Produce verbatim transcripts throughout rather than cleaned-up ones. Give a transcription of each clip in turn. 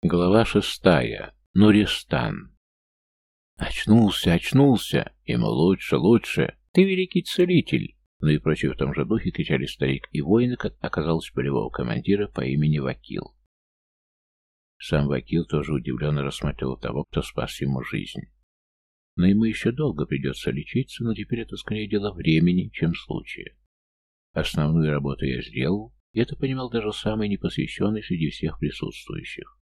Глава шестая. Нуристан. Очнулся, очнулся. Ему лучше, лучше. Ты великий целитель. Ну и прочее в том же духе кричали старик и воины, как оказалось, полевого командира по имени Вакил. Сам Вакил тоже удивленно рассматривал того, кто спас ему жизнь. Но ему еще долго придется лечиться, но теперь это скорее дело времени, чем случая. Основную работу я сделал, и это понимал даже самый непосвященный среди всех присутствующих.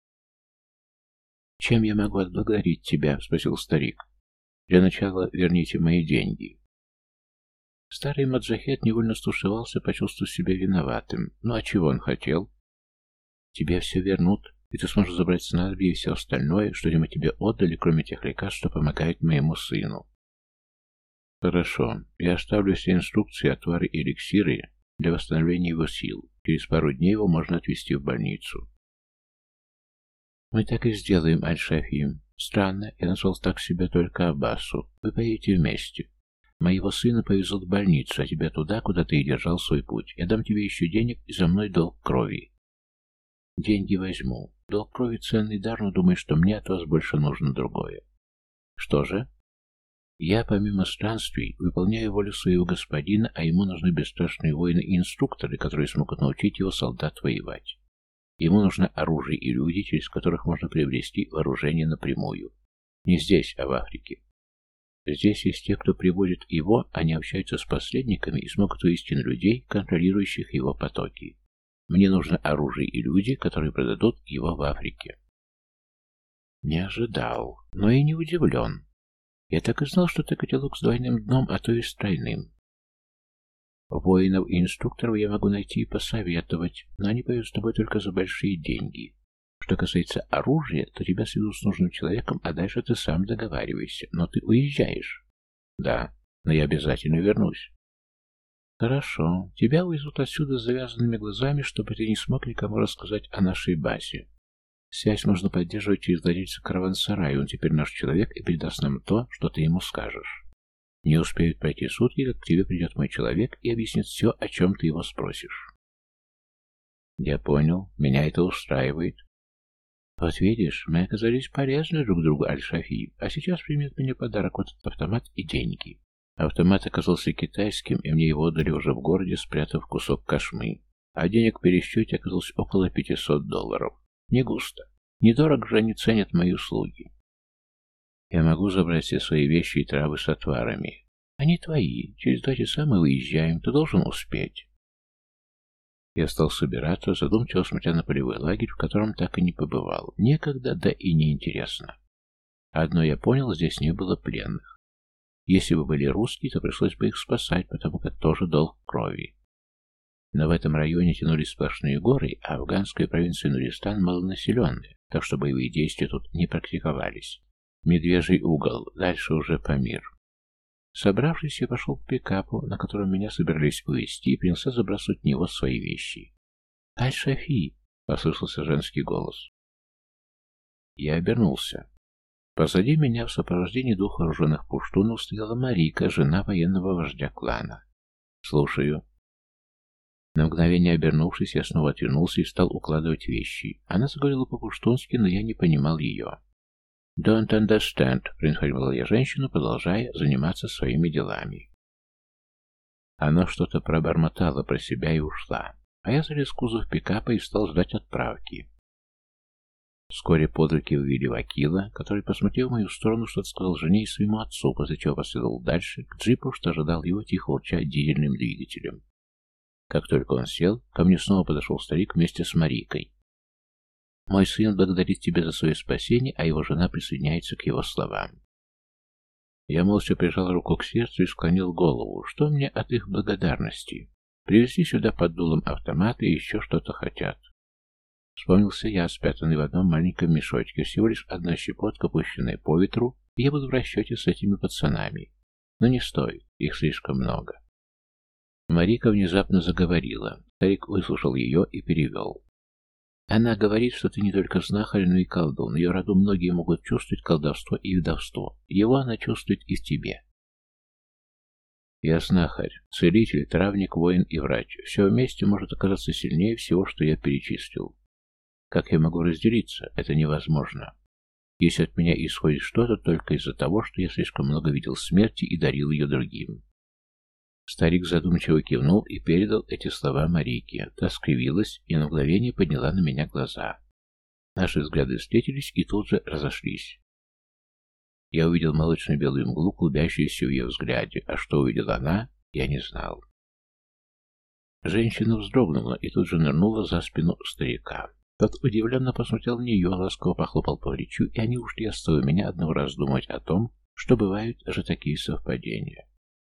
«Чем я могу отблагодарить тебя?» — спросил старик. «Для начала верните мои деньги». Старый маджахет невольно стушевался, почувствовав себя виноватым. Ну а чего он хотел? «Тебе все вернут, и ты сможешь забрать снадобье и все остальное, что мы тебе отдали, кроме тех лекарств, что помогают моему сыну». «Хорошо, я оставлю все инструкции, отвары и эликсиры для восстановления его сил. Через пару дней его можно отвезти в больницу». «Мы так и сделаем, Аль-Шафи. Странно, я назвал так себя только Аббасу. Вы поедете вместе. Моего сына повезут в больницу, а тебя туда, куда ты и держал свой путь. Я дам тебе еще денег, и за мной долг крови». «Деньги возьму. Долг крови — ценный дар, но думаю, что мне от вас больше нужно другое». «Что же?» «Я, помимо странствий, выполняю волю своего господина, а ему нужны бесстрашные воины и инструкторы, которые смогут научить его солдат воевать. Ему нужно оружие и люди, через которых можно приобрести вооружение напрямую. Не здесь, а в Африке. Здесь есть те, кто приводит его, они общаются с посредниками и смогут вывести на людей, контролирующих его потоки. Мне нужно оружие и люди, которые продадут его в Африке». Не ожидал, но и не удивлен. Я так и знал, что ты котелок с двойным дном, а то и с тройным. Воинов и инструкторов я могу найти и посоветовать, но они пойдут с тобой только за большие деньги. Что касается оружия, то тебя сведут с нужным человеком, а дальше ты сам договаривайся. Но ты уезжаешь. Да, но я обязательно вернусь. Хорошо, тебя увезут отсюда с завязанными глазами, чтобы ты не смог никому рассказать о нашей базе. Связь можно поддерживать через владельца караван-сарая, он теперь наш человек и передаст нам то, что ты ему скажешь. Не успеют пройти сутки, как к тебе придет мой человек и объяснит все, о чем ты его спросишь. Я понял, меня это устраивает. Вот видишь, мы оказались полезны друг другу, Аль-Шафи, а сейчас прими от меня подарок, вот этот автомат и деньги. Автомат оказался китайским, и мне его отдали уже в городе, спрятав кусок кошмы, а денег в пересчете оказалось около пятисот долларов. Не густо. Недорого же они ценят мои услуги. Я могу забрать все свои вещи и травы с отварами. Они твои. Через два часа мы выезжаем. Ты должен успеть. Я стал собираться, задумчиво смотря на полевой лагерь, в котором так и не побывал. Некогда, да и неинтересно. Одно я понял, здесь не было пленных. Если бы были русские, то пришлось бы их спасать, потому как тоже долг крови. Но в этом районе тянулись сплошные горы, а афганская провинция Нуристан малонаселенная, так что боевые действия тут не практиковались. Медвежий угол, дальше уже Памир. Собравшись, я пошел к пикапу, на котором меня собирались увезти, и принялся забрасывать в него свои вещи. «Аль-Шафи!» — послышался женский голос. Я обернулся. Позади меня в сопровождении двух вооруженных пуштунов стояла Марика, жена военного вождя клана. «Слушаю». На мгновение обернувшись, я снова отвернулся и стал укладывать вещи. Она заговорила по-пуштунски, но я не понимал ее. «Don't understand», — проинформировала я женщину, продолжая заниматься своими делами. Она что-то пробормотала про себя и ушла, а я залез в кузов пикапа и стал ждать отправки. Вскоре под руки вывели Вакила, который, посмотрев в мою сторону, что-то сказал жене и своему отцу, после чего последовал дальше к джипу, что ожидал его, тихо урча дизельным двигателем. Как только он сел, ко мне снова подошел старик вместе с Марикой. «Мой сын благодарит тебя за свое спасение, а его жена присоединяется к его словам». Я молча прижал руку к сердцу и склонил голову. Что мне от их благодарности? Привезли сюда под дулом автомата и еще что-то хотят. Вспомнился я, спрятанный в одном маленьком мешочке. Всего лишь одна щепотка, пущенная по ветру, и я буду в расчете с этими пацанами. Но не стоит, их слишком много. Марика внезапно заговорила. Старик выслушал ее и перевел. Она говорит, что ты не только знахарь, но и колдун. В ее роду многие могут чувствовать колдовство и ведовство. Его она чувствует и в тебе. Я знахарь, целитель, травник, воин и врач. Все вместе может оказаться сильнее всего, что я перечислил. Как я могу разделиться? Это невозможно. Если от меня исходит что-то, только из-за того, что я слишком много видел смерти и дарил ее другим. Старик задумчиво кивнул и передал эти слова Марийке. Та скривилась и на мгновение подняла на меня глаза. Наши взгляды встретились и тут же разошлись. Я увидел молочно-белую мглу, клубящуюся в ее взгляде, а что увидела она, я не знал. Женщина вздрогнула и тут же нырнула за спину старика. Тот удивленно посмотрел на нее, ласково похлопал по плечу, и они ушли, оставив меня одного раз думать о том, что бывают же такие совпадения.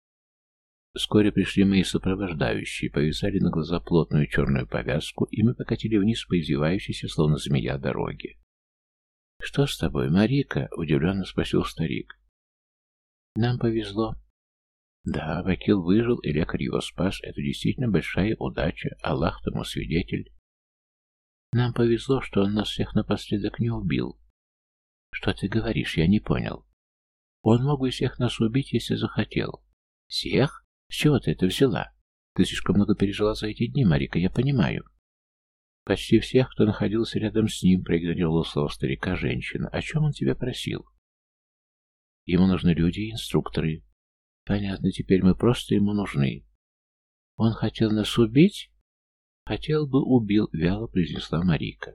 Вскоре пришли мои сопровождающие, повязали на глаза плотную черную повязку, и мы покатили вниз по извивающейся, словно змея, дороге. «Что с тобой, Марика?» — удивленно спросил старик. «Нам повезло». «Да, Вакил выжил, и лекарь его спас. Это действительно большая удача. Аллах тому свидетель». «Нам повезло, что он нас всех напоследок не убил». «Что ты говоришь? Я не понял». «Он мог бы всех нас убить, если захотел». «Всех? С чего ты это взяла? Ты слишком много пережила за эти дни, Марика, я понимаю». «Почти всех, кто находился рядом с ним», — проигнорировала слово старика женщина. «О чем он тебя просил?» «Ему нужны люди и инструкторы». «Понятно, теперь мы просто ему нужны». «Он хотел нас убить?» «Хотел бы, убил», — вяло произнесла Марика.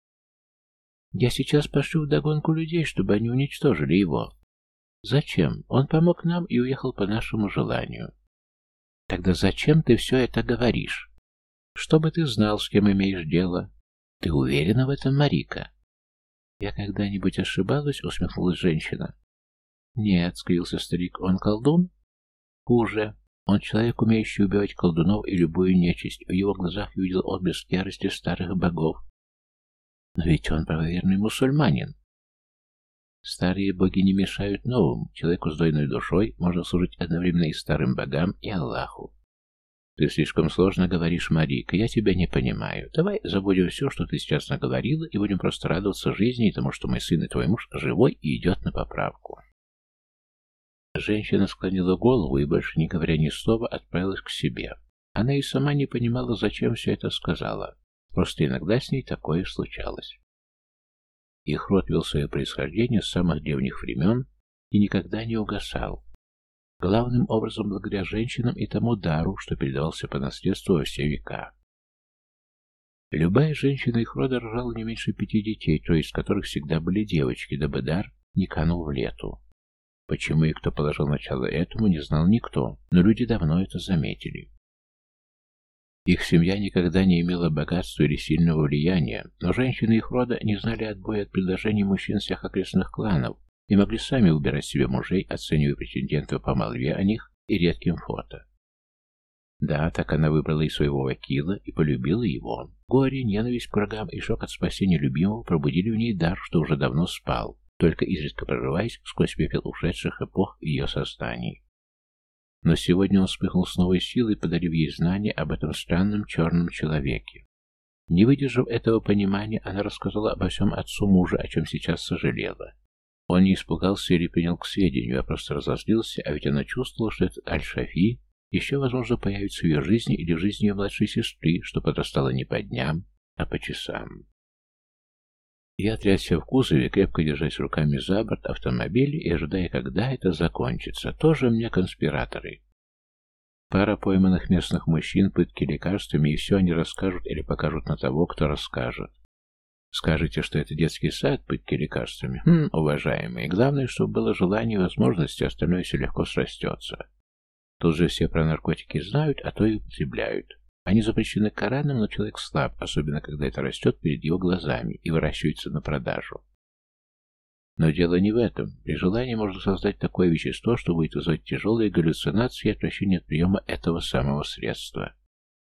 «Я сейчас пошлю вдогонку людей, чтобы они уничтожили его». «Зачем? Он помог нам и уехал по нашему желанию». «Тогда зачем ты все это говоришь? Чтобы ты знал, с кем имеешь дело. Ты уверена в этом, Марика?» «Я когда-нибудь ошибалась?» — усмехнулась женщина. «Нет», — скривился старик, — «он колдун?» «Хуже. Он человек, умеющий убивать колдунов и любую нечисть. В его глазах я видел отблеск ярости старых богов». «Но ведь он правоверный мусульманин». «Старые боги не мешают новым. Человеку с двойной душой можно служить одновременно и старым богам, и Аллаху». «Ты слишком сложно говоришь, Марика, я тебя не понимаю. Давай забудем все, что ты сейчас наговорила, и будем просто радоваться жизни и тому, что мой сын и твой муж живой и идет на поправку». Женщина склонила голову и, больше не говоря ни слова, отправилась к себе. Она и сама не понимала, зачем все это сказала. Просто иногда с ней такое случалось. Их род вел свое происхождение с самых древних времен и никогда не угасал. Главным образом благодаря женщинам и тому дару, что передавался по наследству во все века. Любая женщина их рода рожала не меньше пяти детей, трое из которых всегда были девочки, дабы дар не канул в лету. Почему и кто положил начало этому, не знал никто, но люди давно это заметили. Их семья никогда не имела богатства или сильного влияния, но женщины их рода не знали отбоя от предложений мужчин всех окрестных кланов и могли сами выбирать себе мужей, оценивая претендентов по молве о них и редким фото. Да, так она выбрала и своего Вакила и полюбила его. Горе, ненависть к врагам и шок от спасения любимого пробудили в ней дар, что уже давно спал, только изредка прорываясь сквозь пепел ушедших эпох в ее создании. Но сегодня он вспыхнул с новой силой, подарив ей знание об этом странном черном человеке. Не выдержав этого понимания, она рассказала обо всем отцу мужа, о чем сейчас сожалела. Он не испугался или принял к сведению, а просто разозлился, а ведь она чувствовала, что этот Аль-Шафи еще, возможно, появится в ее жизни или в жизни ее младшей сестры, что подрастала не по дням, а по часам. Я трясся в кузове, крепко держась руками за борт автомобиля и ожидая, когда это закончится. Тоже мне конспираторы. Пара пойманных местных мужчин, пытки лекарствами, и все они расскажут или покажут на того, кто расскажет. Скажете, что это детский сад, пытки лекарствами? Хм, уважаемые, главное, чтобы было желание и возможности, остальное все легко срастется. Тут же все про наркотики знают, а то и употребляют. Они запрещены Кораном, но человек слаб, особенно когда это растет перед его глазами и выращивается на продажу. Но дело не в этом. При желании можно создать такое вещество, что будет вызывать тяжелые галлюцинации и отвращение от приема этого самого средства.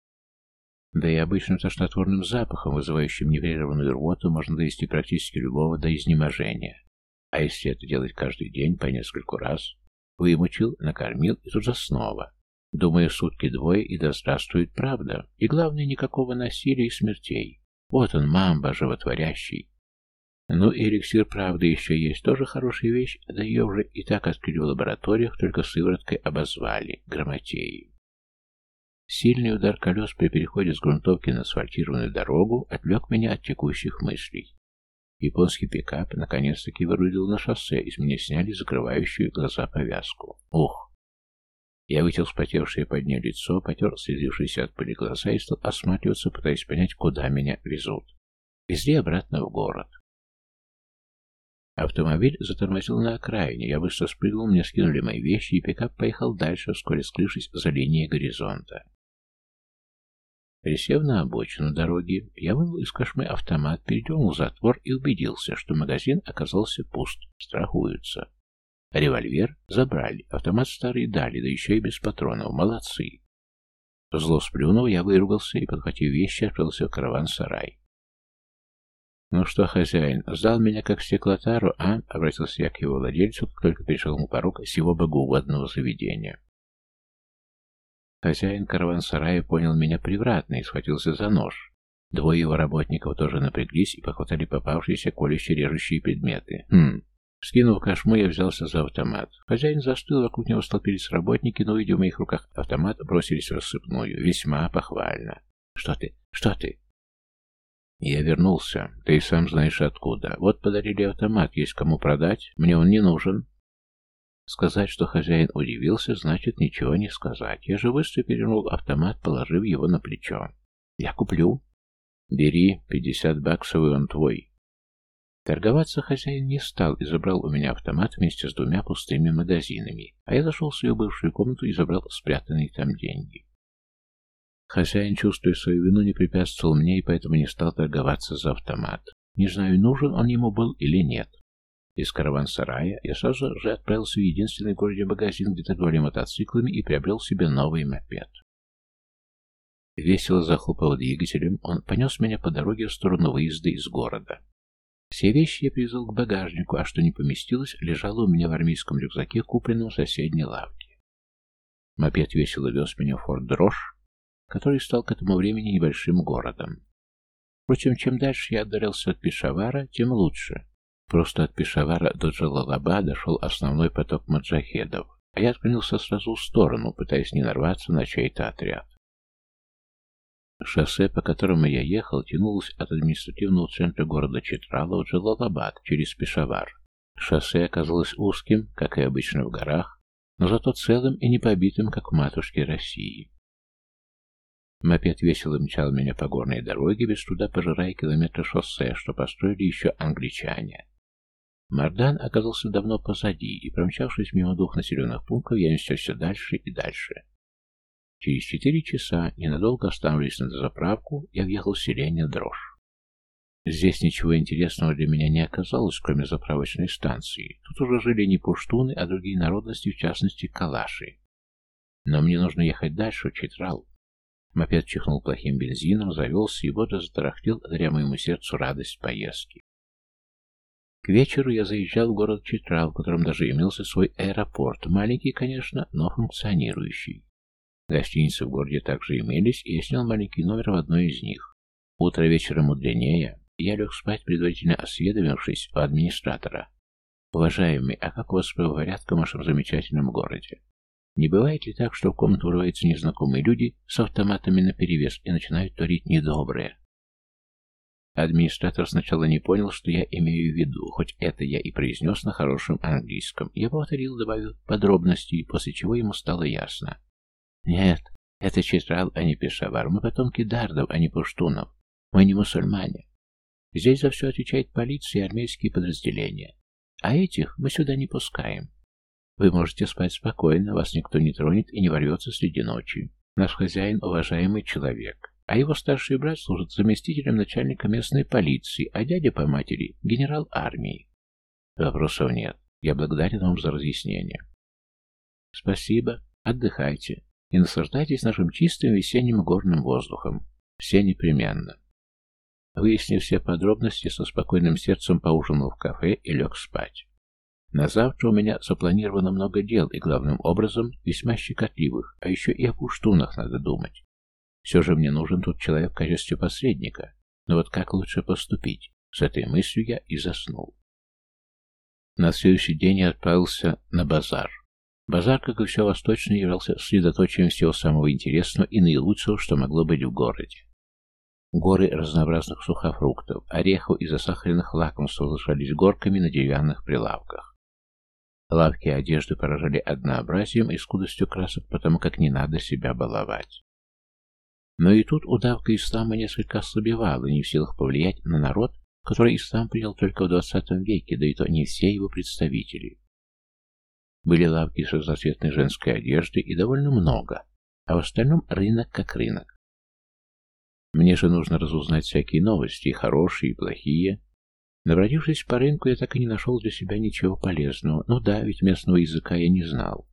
Да и обычным тошнотворным запахом, вызывающим непрерывную рвоту, можно довести практически любого до изнеможения. А если это делать каждый день по нескольку раз? Вымучил, накормил и тут же снова. Думаю, сутки двое, и да здравствует правда. И главное, никакого насилия и смертей. Вот он, мамба, животворящий. Ну и эликсир правды еще есть, тоже хорошая вещь, да ее уже и так открыли в лабораториях, только сывороткой обозвали, грамотеей. Сильный удар колес при переходе с грунтовки на асфальтированную дорогу отвлек меня от текущих мыслей. Японский пикап наконец-таки вырулил на шоссе, и с меня сняли закрывающую глаза повязку. Ух! Я вытел вспотевшее под ней лицо, потер слезившиеся от пыли глаза и стал осматриваться, пытаясь понять, куда меня везут. Везли обратно в город. Автомобиль затормозил на окраине, я быстро спрыгнул, мне скинули мои вещи, и пикап поехал дальше, вскоре скрывшись за линией горизонта. Присев на обочину дороги, я вынул из кошмы автомат, передернул затвор и убедился, что магазин оказался пуст, страхуются. Револьвер забрали, автомат старый дали, да еще и без патронов, молодцы. Зло сплюнув, я выругался и, подхватив вещи, отправился в караван-сарай. «Ну что, хозяин, сдал меня как стеклотару, а?» — обратился я к его владельцу, как только перешел ему порог сего богоугодного заведения. Хозяин караван-сарая понял меня превратно и схватился за нож. Двое его работников тоже напряглись и похватали попавшиеся колюще-режущие предметы. Хм. Скинув кошму, я взялся за автомат. Хозяин застыл, вокруг него столпились работники, но, увидев в моих руках автомат, бросились в рассыпную. Весьма похвально. «Что ты? Что ты?» «Я вернулся. Ты и сам знаешь откуда. Вот подарили автомат, есть кому продать. Мне он не нужен». Сказать, что хозяин удивился, значит ничего не сказать. Я же быстро перевернул автомат, положив его на плечо. «Я куплю». «Бери, пятьдесят баксов, и он твой». Торговаться хозяин не стал и забрал у меня автомат вместе с двумя пустыми магазинами, а я зашел в свою бывшую комнату и забрал спрятанные там деньги. Хозяин, чувствуя свою вину, не препятствовал мне и поэтому не стал торговаться за автомат. Не знаю, нужен он ему был или нет. Из караван-сарая я сразу же отправился в единственный в городе магазин, где торговали мотоциклами, и приобрел себе новый мопед. Весело захлопав двигателем, он понес меня по дороге в сторону выезда из города. Все вещи я привезл к багажнику, а что не поместилось, лежало у меня в армейском рюкзаке, купленном в соседней лавке. Мопед весело вез меня в Форт Дрожь, который стал к этому времени небольшим городом. Впрочем, чем дальше я отдалялся от Пешавара, тем лучше. Просто от Пешавара до Джалалабада шел основной поток маджахедов, а я отклонился сразу в сторону, пытаясь не нарваться на чей-то отряд. Шоссе, по которому я ехал, тянулось от административного центра города Читрала в Джалалабад через Пешавар. Шоссе оказалось узким, как и обычно в горах, но зато целым и не побитым, как в матушке России. Мопед весело мчал меня по горной дороге, без труда пожирая километры шоссе, что построили еще англичане. Мардан оказался давно позади, и, промчавшись мимо двух населенных пунктов, я несся все дальше и дальше. Через четыре часа, ненадолго останавливаясь на заправку, я въехал в селение Дрожь. Здесь ничего интересного для меня не оказалось, кроме заправочной станции. Тут уже жили не пуштуны, а другие народности, в частности, калаши. Но мне нужно ехать дальше, в Читрал. Мопед чихнул плохим бензином, завелся и бодро затарахтел, даря моему сердцу радость поездки. К вечеру я заезжал в город Читрал, в котором даже имелся свой аэропорт, маленький, конечно, но функционирующий. Гостиницы в городе также имелись, и я снял маленький номер в одной из них. Утро вечера мудренее, я лег спать, предварительно осведомившись у администратора. «Уважаемый, а как у вас с правопорядком в вашем замечательном городе? Не бывает ли так, что в комнату врываются незнакомые люди с автоматами наперевес и начинают творить недоброе?» Администратор сначала не понял, что я имею в виду, хоть это я и произнес на хорошем английском. Я повторил, добавил подробностей, после чего ему стало ясно. «Нет, это Читрал, а не Пешавар. Мы потомки дардов, а не пуштунов. Мы не мусульмане. Здесь за все отвечает полиция и армейские подразделения. А этих мы сюда не пускаем. Вы можете спать спокойно, вас никто не тронет и не ворвется среди ночи. Наш хозяин — уважаемый человек, а его старший брат служит заместителем начальника местной полиции, а дядя по матери — генерал армии». Вопросов нет. Я благодарен вам за разъяснение. Спасибо. Отдыхайте. И наслаждайтесь нашим чистым весенним горным воздухом. Все непременно. Выяснив все подробности, со спокойным сердцем поужинал в кафе и лег спать. На завтра у меня запланировано много дел, и главным образом весьма щекотливых, а еще и о пуштунах надо думать. Все же мне нужен тут человек в качестве посредника. Но вот как лучше поступить? С этой мыслью я и заснул. На следующий день я отправился на базар. Базар, как и все восточное, являлся средоточием всего самого интересного и наилучшего, что могло быть в городе. Горы разнообразных сухофруктов, орехов и засахаренных лакомств возвышались горками на деревянных прилавках. Лавки и одежды поражали однообразием и скудостью красок, потому как не надо себя баловать. Но и тут удавка ислама несколько ослабевала, не в силах повлиять на народ, который ислам принял только в двадцатом веке, да и то не все его представители. Были лавки с разноцветной женской одеждой и довольно много, а в остальном рынок как рынок. Мне же нужно разузнать всякие новости, и хорошие, и плохие. Набродившись по рынку, я так и не нашел для себя ничего полезного. Ну да, ведь местного языка я не знал.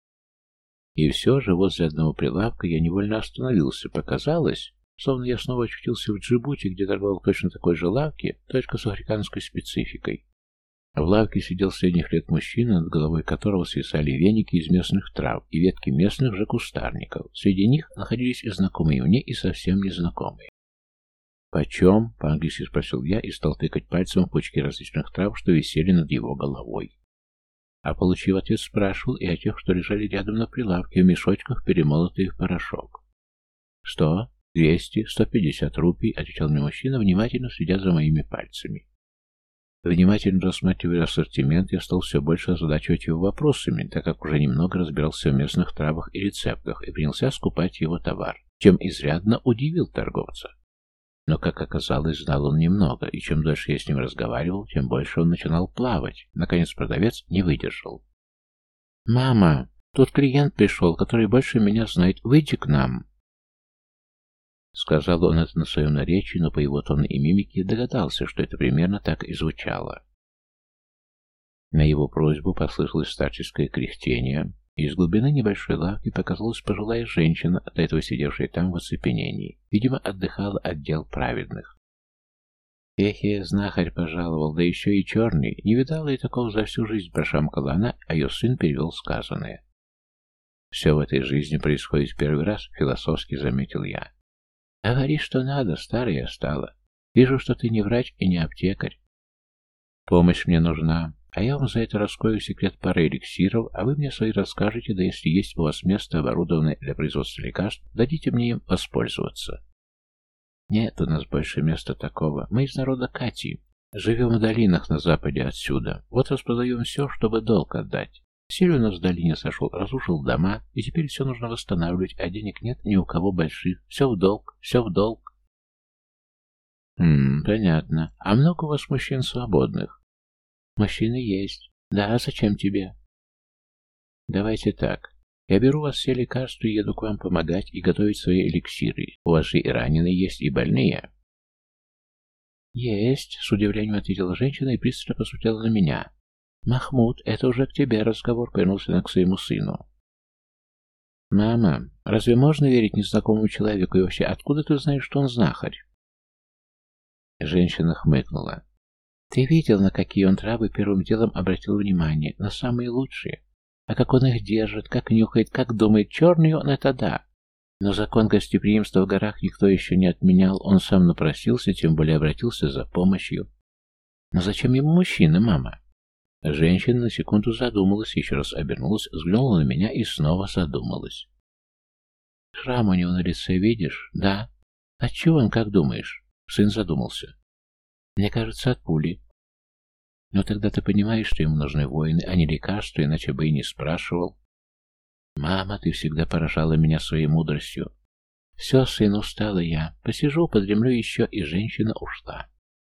И все же возле одного прилавка я невольно остановился. Показалось, словно я снова очутился в Джибути, где торговал точно такой же лавке, только с африканской спецификой. В лавке сидел средних лет мужчина, над головой которого свисали веники из местных трав и ветки местных же кустарников. Среди них находились и знакомые мне, и совсем незнакомые. «Почем?» — по-английски спросил я и стал тыкать пальцем в пучки различных трав, что висели над его головой. А получив ответ, спрашивал и о тех, что лежали рядом на прилавке, в мешочках, перемолотые в порошок. «Сто, двести, сто пятьдесят рупий», — отвечал мне мужчина, внимательно следя за моими пальцами. Внимательно рассматривая ассортимент, я стал все больше озадачивать его вопросами, так как уже немного разбирался в местных травах и рецептах и принялся скупать его товар, чем изрядно удивил торговца. Но, как оказалось, знал он немного, и чем дольше я с ним разговаривал, тем больше он начинал плавать. Наконец продавец не выдержал. «Мама, тут клиент пришел, который больше меня знает. Выйди к нам!» Сказал он это на своем наречии, но по его тону и мимике догадался, что это примерно так и звучало. На его просьбу послышалось старческое кряхтение, и из глубины небольшой лавки показалась пожилая женщина, до этого сидевшая там в оцепенении. Видимо, отдыхала от дел праведных. «Эхе, знахарь пожаловал, да еще и черный. Не видала и такого за всю жизнь», — прошамкала она, а ее сын перевел сказанное. «Все в этой жизни происходит в первый раз», — философски заметил я. «Говори, что надо, старая стала. Вижу, что ты не врач и не аптекарь. Помощь мне нужна, а я вам за это раскрою секрет пары эликсиров, а вы мне свои расскажете, да если есть у вас место, оборудованное для производства лекарств, дадите мне им воспользоваться». «Нет у нас больше места такого. Мы из народа Кати. Живем в долинах на западе отсюда. Вот распродаем все, чтобы долг отдать. Сель у нас в долине сошел, разрушил дома, и теперь все нужно восстанавливать, а денег нет ни у кого больших. Все в долг, все в долг». «Хм, понятно. А много у вас мужчин свободных?» «Мужчины есть. Да, а зачем тебе?» «Давайте так. Я беру у вас все лекарства и еду к вам помогать и готовить свои эликсиры. У вас же и раненые есть, и больные». «Есть», — с удивлением ответила женщина и пристально посмотрела на меня. «Махмуд, это уже к тебе разговор», — повернулся она к своему сыну. «Мама, разве можно верить незнакомому человеку, и вообще откуда ты знаешь, что он знахарь?» Женщина хмыкнула. «Ты видел, на какие он травы первым делом обратил внимание, на самые лучшие. А как он их держит, как нюхает, как думает, черный он — это да. Но закон гостеприимства в горах никто еще не отменял, он сам напросился, тем более обратился за помощью. Но зачем ему мужчина, мама?» Женщина на секунду задумалась, еще раз обернулась, взглянула на меня и снова задумалась. «Шрам у него на лице видишь? Да. Отчего он, как думаешь?» Сын задумался. «Мне кажется, от пули». «Но тогда ты понимаешь, что ему нужны воины, а не лекарства, иначе бы и не спрашивал». «Мама, ты всегда поражала меня своей мудростью». «Все, сын, устала я. Посижу, подремлю еще», и женщина ушла.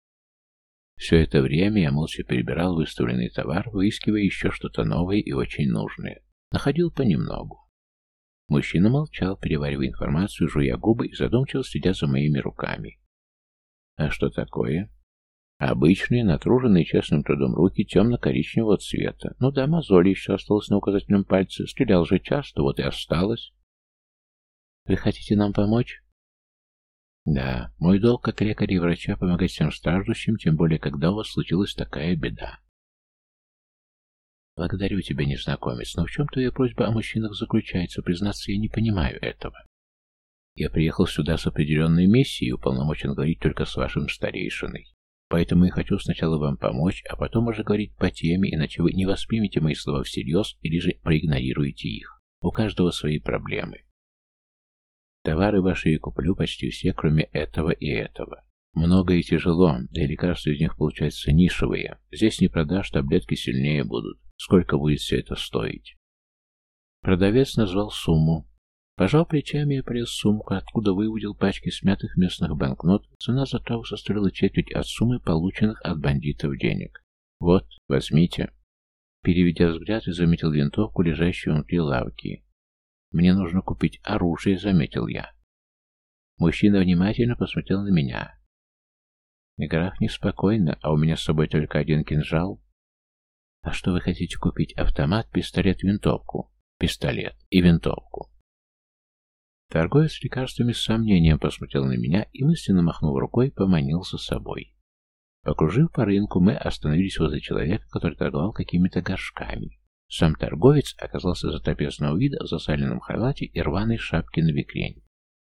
Все это время я молча перебирал выставленный товар, выискивая еще что-то новое и очень нужное. Находил понемногу. Мужчина молчал, переваривая информацию, жуя губы и задумчиво следя за моими руками. «А что такое?» «Обычные, натруженные честным трудом руки темно-коричневого цвета. Ну да, мозоль еще осталась на указательном пальце. Стрелял же часто, вот и осталось». «Вы хотите нам помочь?» «Да, мой долг как лекаря и врача помогать всем страждущим, тем более, когда у вас случилась такая беда». «Благодарю тебя, незнакомец, но в чем твоя просьба о мужчинах заключается? Признаться, я не понимаю этого. Я приехал сюда с определенной миссией, уполномочен говорить только с вашим старейшиной. Поэтому и хочу сначала вам помочь, а потом уже говорить по теме, иначе вы не воспримете мои слова всерьез или же проигнорируете их. У каждого свои проблемы. Товары ваши я куплю почти все, кроме этого и этого. Много и тяжело, да и лекарства из них получаются нишевые. Здесь не продашь, таблетки сильнее будут. Сколько будет все это стоить? Продавец назвал сумму. Пожал плечами, я полез в сумку, откуда выудил пачки смятых местных банкнот. Цена за траву составляла четверть от суммы, полученных от бандитов денег. Вот, возьмите. Переведя взгляд, я заметил винтовку, лежащую внутри лавки. Мне нужно купить оружие, заметил я. Мужчина внимательно посмотрел на меня. Граф неспокойно, а у меня с собой только один кинжал. А что вы хотите купить? Автомат, пистолет, винтовку? Пистолет и винтовку. Торговец лекарствами с сомнением посмотрел на меня и, мысленно махнув рукой, поманил за собой. Покружив по рынку, мы остановились возле человека, который торговал какими-то горшками. Сам торговец оказался затрапезного вида в засаленном халате и рваной шапке на бекрень.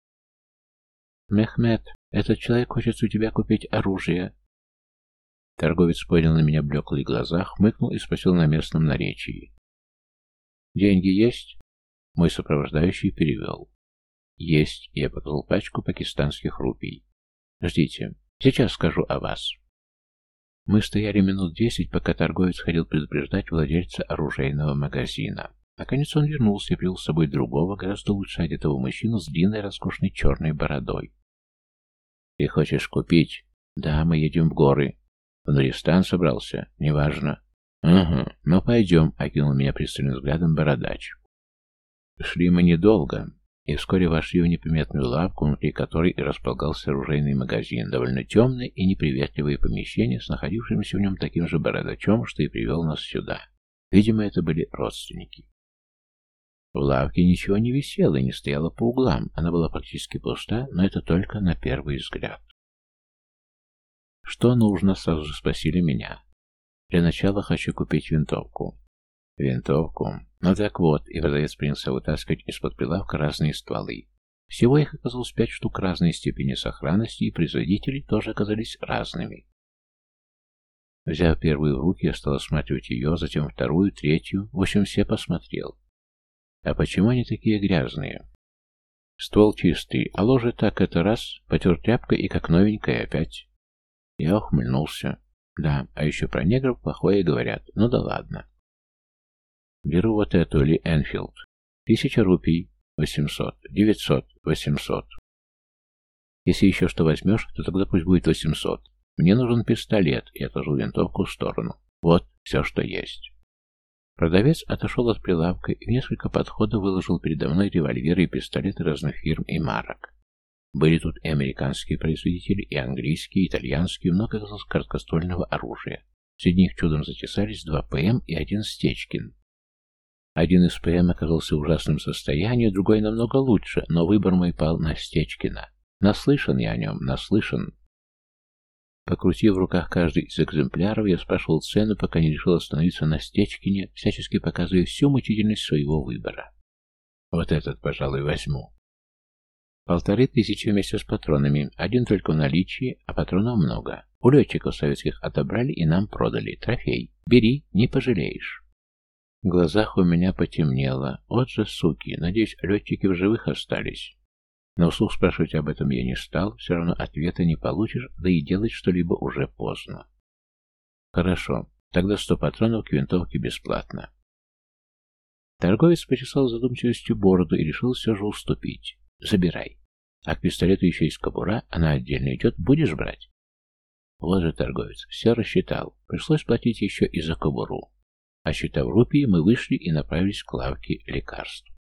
«Мехмед, этот человек хочет у тебя купить оружие». Торговец поднял на меня блеклые глаза, хмыкнул и спросил на местном наречии. «Деньги есть?» Мой сопровождающий перевел. «Есть», — я показал пачку пакистанских рупий. «Ждите, сейчас скажу о вас». Мы стояли минут десять, пока торговец ходил предупреждать владельца оружейного магазина. Наконец он вернулся и привел с собой другого, гораздо лучше одетого мужчину с длинной роскошной черной бородой. «Ты хочешь купить?» «Да, мы едем в горы». «В Нуристан собрался?» «Неважно». «Угу, ну пойдем», — окинул меня пристальным взглядом бородач. Шли мы недолго, и вскоре вошли в неприметную лавку, внутри которой и располагался оружейный магазин, довольно темное и неприветливое помещение с находившимся в нем таким же бородачом, что и привел нас сюда. Видимо, это были родственники. В лавке ничего не висело и не стояло по углам, она была практически пуста, но это только на первый взгляд. «Что нужно?» — сразу же спросили меня. «Для начала хочу купить винтовку». «Винтовку? Ну так вот», и продавец принялся вытаскивать из-под прилавка разные стволы. Всего их оказалось пять штук разной степени сохранности, и производители тоже оказались разными. Взяв первую в руки, я стал осматривать ее, затем вторую, третью, в общем, все посмотрел. А почему они такие грязные? Ствол чистый, а ложе так это раз, потер тряпкой и как новенькая опять. Я ухмыльнулся. Да, а еще про негров плохое говорят, ну да ладно. Беру вот эту, или Энфилд. Тысяча рупий, восемьсот, девятьсот, восемьсот. Если еще что возьмешь, то тогда пусть будет восемьсот. Мне нужен пистолет, и отложил винтовку в сторону. Вот все, что есть. Продавец отошел от прилавка и в несколько подходов выложил передо мной револьверы и пистолеты разных фирм и марок. Были тут и американские производители, и английские, и итальянские, много оказалось короткоствольного оружия. Среди них чудом затесались два ПМ и один Стечкин. Один из ПМ оказался в ужасном состоянии, другой намного лучше, но выбор мой пал на Стечкина. Наслышан я о нем, наслышан. Покрутив в руках каждый из экземпляров, я спрашивал цену, пока не решил остановиться на Стечкине, всячески показывая всю мучительность своего выбора. Вот этот, пожалуй, возьму. Полторы тысячи вместе с патронами, один только в наличии, а патронов много. У летчиков советских отобрали и нам продали. Трофей. Бери, не пожалеешь. В глазах у меня потемнело. Вот же суки, надеюсь, летчики в живых остались. Но вслух спрашивать об этом я не стал, все равно ответа не получишь, да и делать что-либо уже поздно. Хорошо, тогда сто патронов к винтовке бесплатно. Торговец почесал задумчивостью бороду и решил все же уступить. Забирай. А к пистолету еще есть кобура, она отдельно идет, будешь брать? Вот же торговец, все рассчитал, пришлось платить еще и за кобуру. А считав рупии, мы вышли и направились к лавке лекарств.